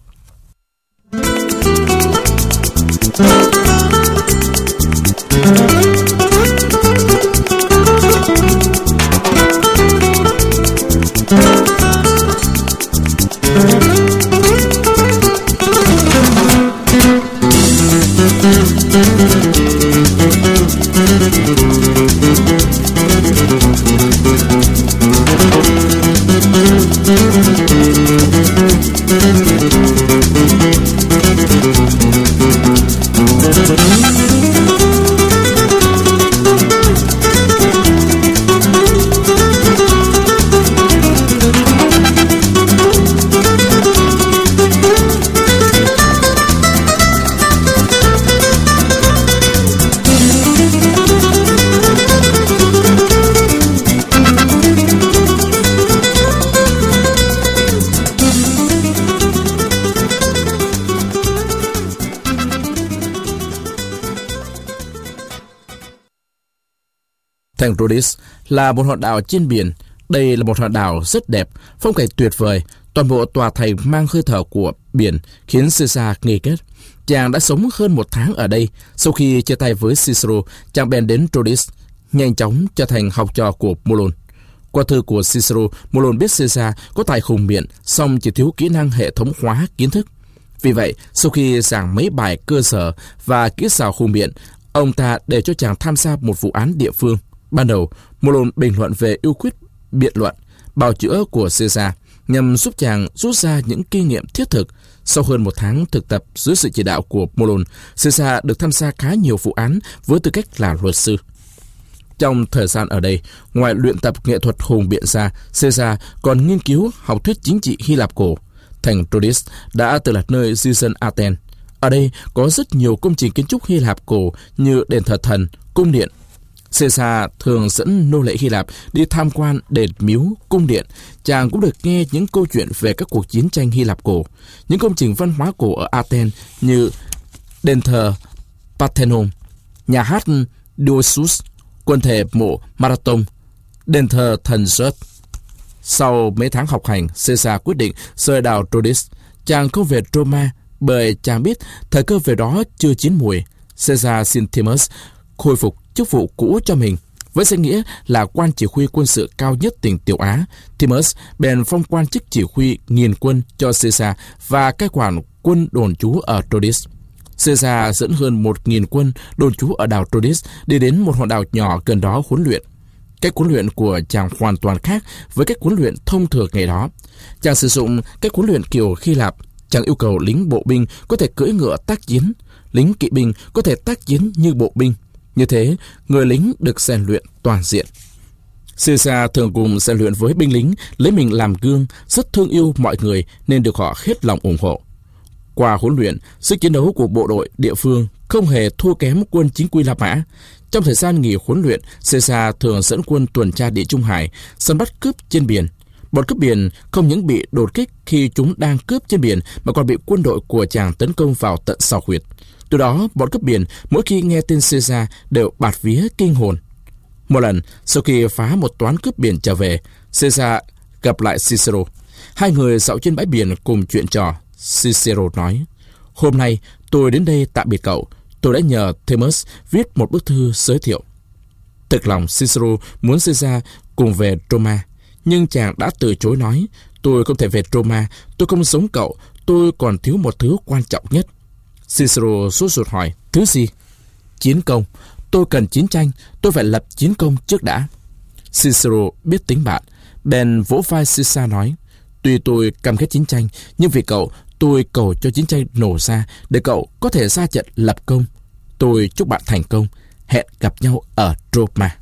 Thành Rhodes là một hòn đảo trên biển. Đây là một hòn đảo rất đẹp, phong cảnh tuyệt vời. Toàn bộ tòa thành mang hơi thở của biển, khiến Caesar nghi kết. Chàng đã sống hơn một tháng ở đây. Sau khi chia tay với Cicero, chàng bèn đến Rhodes, nhanh chóng trở thành học trò của Molon. Qua thư của Cicero, Molon biết Caesar có tài hùng biện, song chỉ thiếu kỹ năng hệ thống hóa kiến thức. Vì vậy, sau khi giảng mấy bài cơ sở và kỹ xảo hùng biện, ông ta để cho chàng tham gia một vụ án địa phương. Ban đầu, Molon bình luận về ưu khuyết biện luận, bào chữa của Caesar nhằm giúp chàng rút ra những kinh nghiệm thiết thực. Sau hơn một tháng thực tập dưới sự chỉ đạo của Molon, Caesar được tham gia khá nhiều vụ án với tư cách là luật sư. Trong thời gian ở đây, ngoài luyện tập nghệ thuật hùng biện ra, Caesar còn nghiên cứu học thuyết chính trị Hy Lạp cổ. Thành Rhodes đã từng là nơi di dân Athens. Ở đây có rất nhiều công trình kiến trúc Hy Lạp cổ như đền thờ thần, cung điện. Caesar thường dẫn nô lệ Hy Lạp đi tham quan đền miếu, cung điện. Chàng cũng được nghe những câu chuyện về các cuộc chiến tranh Hy Lạp cổ, những công trình văn hóa cổ ở Athens như đền thờ Parthenon, nhà hát Dionysus, quân thể mộ Marathon, đền thờ thần Zeus. Sau mấy tháng học hành, Caesar quyết định rời đảo Rhodes. Chàng không về Roma bởi chàng biết thời cơ về đó chưa chín muồi. Caesar xin Timus khôi phục chức vụ cũ cho mình. Với danh nghĩa là quan chỉ huy quân sự cao nhất tỉnh Tiểu Á, Timus bèn phong quan chức chỉ huy nghìn quân cho Caesar và cai quản quân đồn trú ở Rhodes. Caesar dẫn hơn một nghìn quân đồn trú ở đảo Rhodes đi đến một hòn đảo nhỏ gần đó huấn luyện. Cách huấn luyện của chàng hoàn toàn khác với cách huấn luyện thông thường ngày đó. Chàng sử dụng cách huấn luyện kiểu Hy Lạp. Chàng yêu cầu lính bộ binh có thể cưỡi ngựa tác chiến, lính kỵ binh có thể tác chiến như bộ binh. Như thế, người lính được rèn luyện toàn diện. Caesar thường cùng rèn luyện với binh lính, lấy mình làm gương, rất thương yêu mọi người nên được họ hết lòng ủng hộ. Qua huấn luyện, sức chiến đấu của bộ đội địa phương không hề thua kém quân chính quy La Mã. Trong thời gian nghỉ huấn luyện, Caesar thường dẫn quân tuần tra Địa Trung Hải, săn bắt cướp trên biển. Bọn cướp biển không những bị đột kích khi chúng đang cướp trên biển mà còn bị quân đội của chàng tấn công vào tận xào huyệt. Từ đó, bọn cướp biển mỗi khi nghe tên Caesar đều bạt vía kinh hồn. Một lần, sau khi phá một toán cướp biển trở về, Caesar gặp lại Cicero. Hai người dạo trên bãi biển cùng chuyện trò. Cicero nói: "Hôm nay tôi đến đây tạm biệt cậu. Tôi đã nhờ Themis viết một bức thư giới thiệu." Thực lòng Cicero muốn Caesar cùng về Roma, nhưng chàng đã từ chối nói: "Tôi không thể về Roma. Tôi không giống cậu. Tôi còn thiếu một thứ quan trọng nhất." Cicero sốt ruột hỏi: "Thứ gì?" "Chiến công. Tôi cần chiến tranh. Tôi phải lập chiến công trước đã." Cicero biết tính bạn, bèn vỗ vai Caesar nói: "Tuy tôi căm ghét chiến tranh, nhưng vì cậu, tôi cầu cho chiến tranh nổ ra để cậu có thể ra trận lập công. Tôi chúc bạn thành công. Hẹn gặp nhau ở Roma."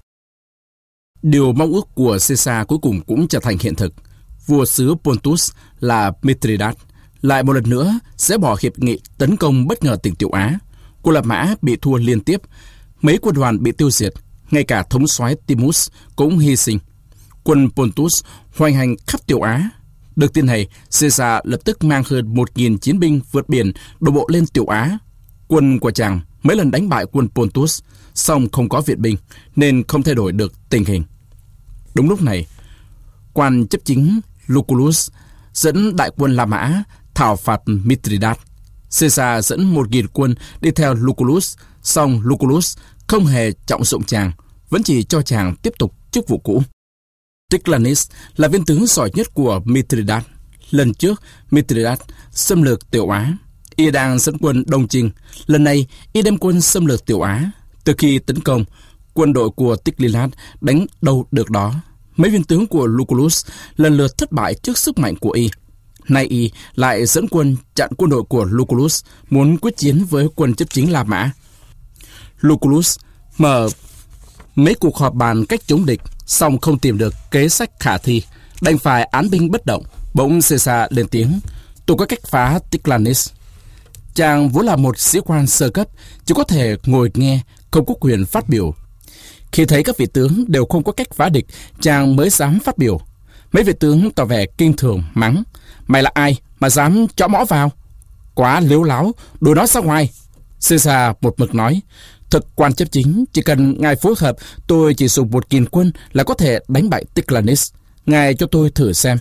Điều mong ước của Caesar cuối cùng cũng trở thành hiện thực. Vua xứ Pontus là Mithridates lại một lần nữa sẽ bỏ hiệp nghị tấn công bất ngờ tỉnh Tiểu Á. Quân La Mã bị thua liên tiếp, mấy quân đoàn bị tiêu diệt, ngay cả thống soái Timus cũng hy sinh. Quân Pontus hoành hành khắp Tiểu Á. Được tin này, Caesar lập tức mang hơn một nghìn chiến binh vượt biển đổ bộ lên Tiểu Á. Quân của chàng mấy lần đánh bại quân Pontus, song không có viện binh nên không thay đổi được tình hình. Đúng lúc này, quan chấp chính Lucullus dẫn đại quân La Mã thảo phạt Mithridates. Caesar dẫn một nghìn quân đi theo Lucullus, song Lucullus không hề trọng dụng chàng, vẫn chỉ cho chàng tiếp tục chức vụ cũ. Tigranes là viên tướng giỏi nhất của Mithridates. Lần trước, Mithridates xâm lược Tiểu Á, y đang dẫn quân đông chinh. Lần này, y đem quân xâm lược Tiểu Á. Từ khi tấn công, quân đội của Tigranes đánh đâu được đó. Mấy viên tướng của Lucullus lần lượt thất bại trước sức mạnh của y. Nay y lại dẫn quân chặn quân đội của Lucullus, muốn quyết chiến với quân chấp chính La Mã. Lucullus mở mấy cuộc họp bàn cách chống địch, song không tìm được kế sách khả thi, đành phải án binh bất động. Bỗng Caesar lên tiếng: "Tôi có cách phá Tigranes." Chàng vốn là một sĩ quan sơ cấp, chỉ có thể ngồi nghe, không có quyền phát biểu. Khi thấy các vị tướng đều không có cách phá địch, chàng mới dám phát biểu. Mấy vị tướng tỏ vẻ kinh thường, mắng: "Mày là ai mà dám chõ mõ vào? Quá lếu láo, đuổi nó ra ngoài." Caesar một mực nói: "Thực quan chấp chính, chỉ cần ngài phối hợp, tôi chỉ dùng một nghìn quân là có thể đánh bại Tigranes. Ngài cho tôi thử xem."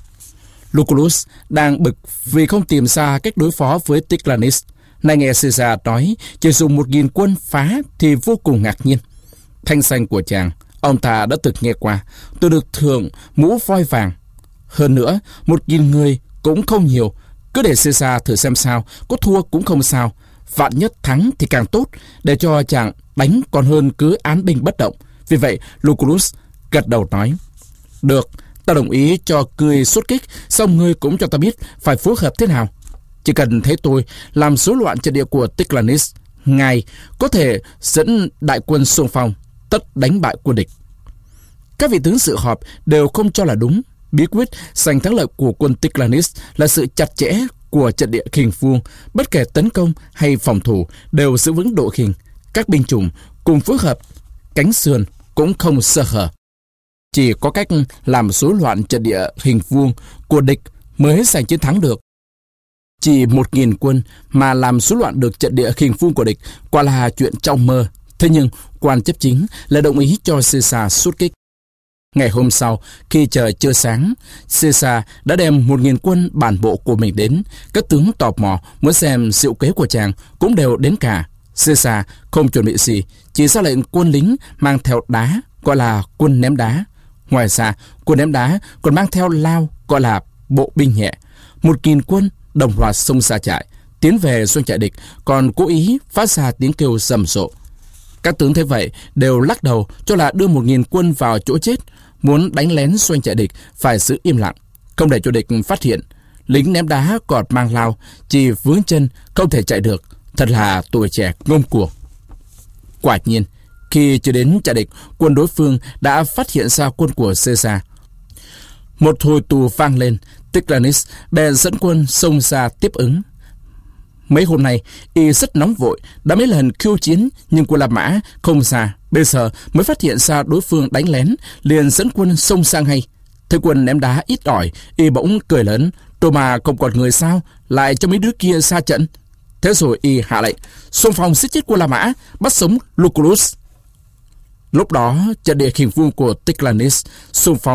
Lucullus đang bực vì không tìm ra cách đối phó với Tigranes. Nay nghe Caesar nói chỉ dùng một nghìn quân phá thì vô cùng ngạc nhiên. Thanh danh của chàng, ông ta đã từng nghe qua. Tôi được thưởng mũ voi vàng. Hơn nữa, một nghìn người cũng không nhiều. Cứ để Caesar thử xem sao, có thua cũng không sao. Vạn nhất thắng thì càng tốt, để cho chàng đánh còn hơn cứ án binh bất động. Vì vậy, Lucullus gật đầu nói: "Được, ta đồng ý cho ngươi xuất kích, xong ngươi cũng cho ta biết phải phối hợp thế nào. Chỉ cần thấy tôi làm rối loạn trận địa của Tigranes, ngài có thể dẫn đại quân xung phong, tất đánh bại quân địch." Các vị tướng dự họp đều không cho là đúng. Bí quyết giành thắng lợi của quân Tigranes là sự chặt chẽ của trận địa hình vuông. Bất kể tấn công hay phòng thủ đều giữ vững độ hình. Các binh chủng cùng phối hợp, cánh sườn cũng không sơ hở. Chỉ có cách làm rối loạn trận địa hình vuông của địch mới giành chiến thắng được. Chỉ một nghìn quân mà làm rối loạn được trận địa hình vuông của địch quả là chuyện trong mơ. Thế nhưng quan chấp chính lại đồng ý cho Caesar xuất kích. Ngày hôm sau, khi trời chưa sáng, Caesar đã đem một nghìn quân bản bộ của mình đến. Các tướng tò mò muốn xem diệu kế của chàng cũng đều đến cả. Caesar không chuẩn bị gì, chỉ ra lệnh quân lính mang theo đá, gọi là quân ném đá. Ngoài ra, quân ném đá còn mang theo lao, gọi là bộ binh nhẹ. Một nghìn quân đồng loạt xông ra trại, tiến về doanh trại địch, còn cố ý phát ra tiếng kêu rầm rộ. Các tướng thế vậy đều lắc đầu cho là đưa một nghìn quân vào chỗ chết. Muốn đánh lén doanh trại địch phải giữ im lặng, không để cho địch phát hiện. Lính ném đá còn mang lao, chỉ vướng chân không thể chạy được. Thật là tuổi trẻ ngông cuồng. Quả nhiên, khi chưa đến trại địch, quân đối phương đã phát hiện ra quân của Caesar. Một hồi tù vang lên, Tigranes bèn dẫn quân xông ra tiếp ứng. Mấy hôm nay, y rất nóng vội, đã mấy lần khiêu chiến nhưng quân La Mã không ra. Bây giờ mới phát hiện ra đối phương đánh lén, liền dẫn quân xông sang ngay. Thấy quân ném đá ít ỏi, y bỗng cười lớn: "Tôi mà không còn người sao, lại cho mấy đứa kia ra trận." Thế rồi y hạ lệnh xung phong giết chết quân La Mã, bắt sống Lucullus. Lúc đó trận địa hình vuông của Tigranes xung phong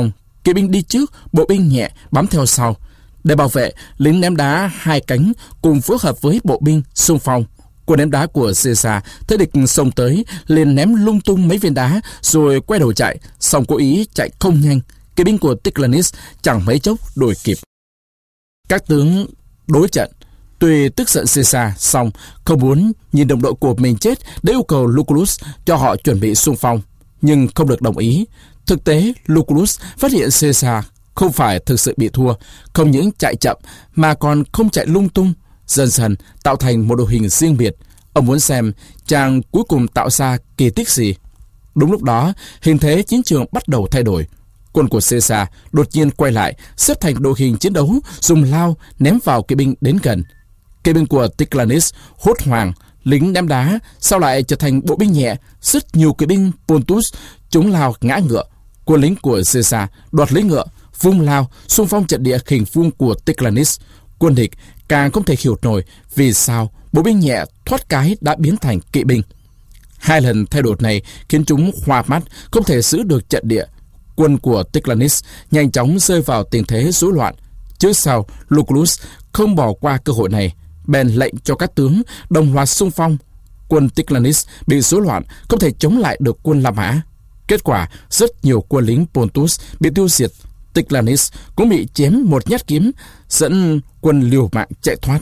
kỵ binh đi trước, bộ binh nhẹ bám theo sau. Để bảo vệ, lính ném đá hai cánh cùng phối hợp với bộ binh xung phong. Quân ném đá của Caesar thấy địch xông tới, liền ném lung tung mấy viên đá rồi quay đầu chạy, song cố ý chạy không nhanh. Kỵ binh của Tigranes chẳng mấy chốc đuổi kịp. Các tướng đối trận tuy tức giận Caesar, song không muốn nhìn đồng đội của mình chết để yêu cầu Lucullus cho họ chuẩn bị xung phong, nhưng không được đồng ý. Thực tế, Lucullus phát hiện Caesar không phải thực sự bị thua, không những chạy chậm mà còn không chạy lung tung, dần dần tạo thành một đội hình riêng biệt. Ông muốn xem chàng cuối cùng tạo ra kỳ tích gì. Đúng lúc đó, hình thế chiến trường bắt đầu thay đổi. Quân của Caesar đột nhiên quay lại, xếp thành đội hình chiến đấu, dùng lao ném vào kỵ binh đến gần. Kỵ binh của Tigranes hốt hoảng, lính ném đá sau lại trở thành bộ binh nhẹ. Rất nhiều kỵ binh Pontus chúng lao ngã ngựa. Quân lính của Caesar đoạt lấy ngựa, vung lao xung phong trận địa khỉnh vuông của Tigranes. Quân địch càng không thể hiểu nổi vì sao bộ binh nhẹ thoát cái đã biến thành kỵ binh. Hai lần thay đổi này khiến chúng hoa mắt, không thể giữ được trận địa. Quân của Tigranes nhanh chóng rơi vào tình thế rối loạn. Trước sau, Lucullus không bỏ qua cơ hội này, bèn lệnh cho các tướng đồng loạt xung phong. Quân Tigranes bị rối loạn, không thể chống lại được quân La Mã. Kết quả, rất nhiều quân lính Pontus bị tiêu diệt. Tigranes cũng bị chém một nhát kiếm, dẫn quân liều mạng chạy thoát.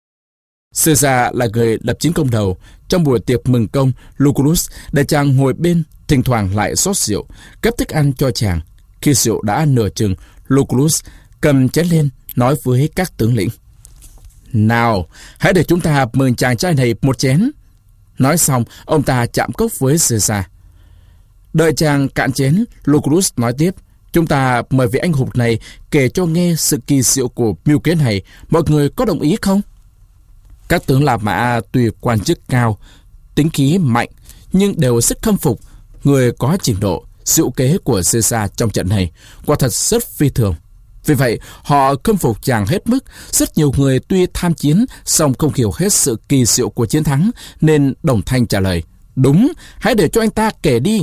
Caesar là người lập chiến công đầu. Trong buổi tiệc mừng công, Lucullus để chàng ngồi bên, thỉnh thoảng lại rót rượu, cấp thức ăn cho chàng. Khi rượu đã nửa chừng, Lucullus cầm chén lên, nói với các tướng lĩnh: "Nào, hãy để chúng ta mừng chàng trai này một chén." Nói xong, ông ta chạm cốc với Caesar. Đợi chàng cạn chén, Lucullus nói tiếp: "Chúng ta mời vị anh hùng này kể cho nghe sự kỳ diệu của mưu kế này. Mọi người có đồng ý không?" Các tướng La Mã tuy quan chức cao, tính khí mạnh, nhưng đều rất khâm phục người có trình độ. Diệu kế của Caesar trong trận này quả thật rất phi thường. Vì vậy, họ khâm phục chàng hết mức. Rất nhiều người tuy tham chiến, song không hiểu hết sự kỳ diệu của chiến thắng, nên đồng thanh trả lời: "Đúng, hãy để cho anh ta kể đi."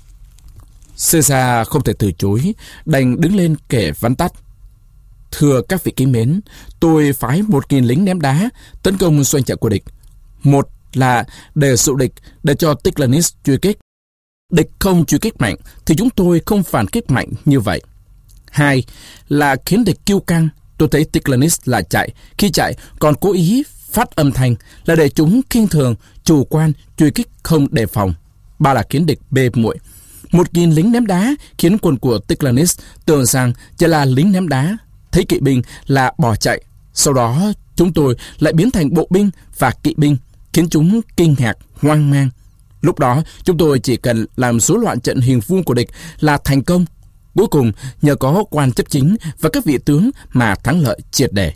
Caesar không thể từ chối, đành đứng lên kể vắn tắt: "Thưa các vị kính mến, tôi phái một nghìn lính ném đá tấn công doanh trại của địch. Một là để dụ địch, để cho Tigranes truy kích. Địch không truy kích mạnh thì chúng tôi không phản kích mạnh như vậy. Hai là khiến địch kiêu căng. Tôi thấy Tigranes là chạy, khi chạy còn cố ý phát âm thanh, là để chúng khinh thường, chủ quan, truy kích không đề phòng. Ba là khiến địch bê muội. Một nghìn lính ném đá khiến quân của Tigranes tưởng rằng chỉ là lính ném đá, thấy kỵ binh là bỏ chạy. Sau đó chúng tôi lại biến thành bộ binh và kỵ binh, khiến chúng kinh ngạc, hoang mang. Lúc đó chúng tôi chỉ cần làm rối loạn trận hình vuông của địch là thành công. Cuối cùng nhờ có quan chấp chính và các vị tướng mà thắng lợi triệt để."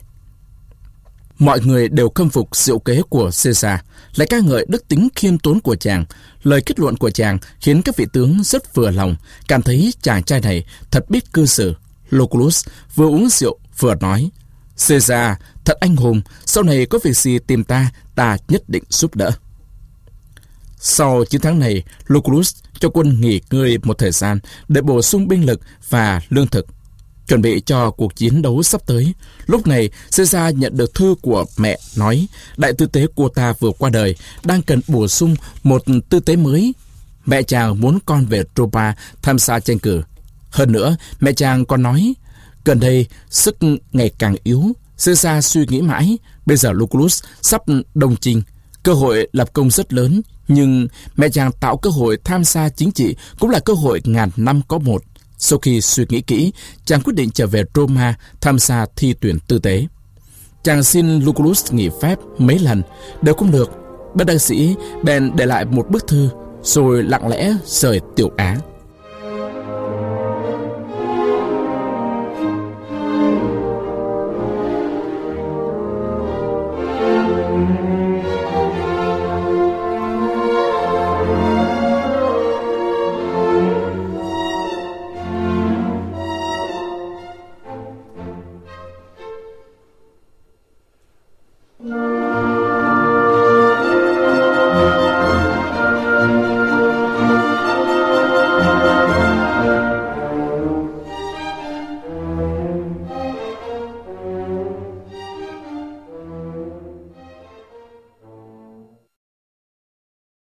Mọi người đều khâm phục diệu kế của Caesar, lại ca ngợi đức tính khiêm tốn của chàng. Lời kết luận của chàng khiến các vị tướng rất vừa lòng, cảm thấy chàng trai này thật biết cư xử. Lucullus vừa uống rượu vừa nói: "Caesar thật anh hùng, sau này có việc gì tìm ta, ta nhất định giúp đỡ." Sau chiến thắng này, Lucullus cho quân nghỉ ngơi một thời gian để bổ sung binh lực và lương thực, chuẩn bị cho cuộc chiến đấu sắp tới. Lúc này, Caesar nhận được thư của mẹ nói đại tư tế của ta vừa qua đời, đang cần bổ sung một tư tế mới. Mẹ chàng muốn con về Tropa tham gia tranh cử. Hơn nữa, mẹ chàng còn nói, gần đây sức ngày càng yếu. Caesar suy nghĩ mãi, bây giờ Lucullus sắp đồng trình, cơ hội lập công rất lớn, nhưng mẹ chàng tạo cơ hội tham gia chính trị cũng là cơ hội ngàn năm có một. Sau khi suy nghĩ kỹ, chàng quyết định trở về Roma tham gia thi tuyển tư tế. Chàng xin Lucullus nghỉ phép mấy lần, đều không được. Bất đắc dĩ bèn để lại một bức thư, rồi lặng lẽ rời Tiểu Á.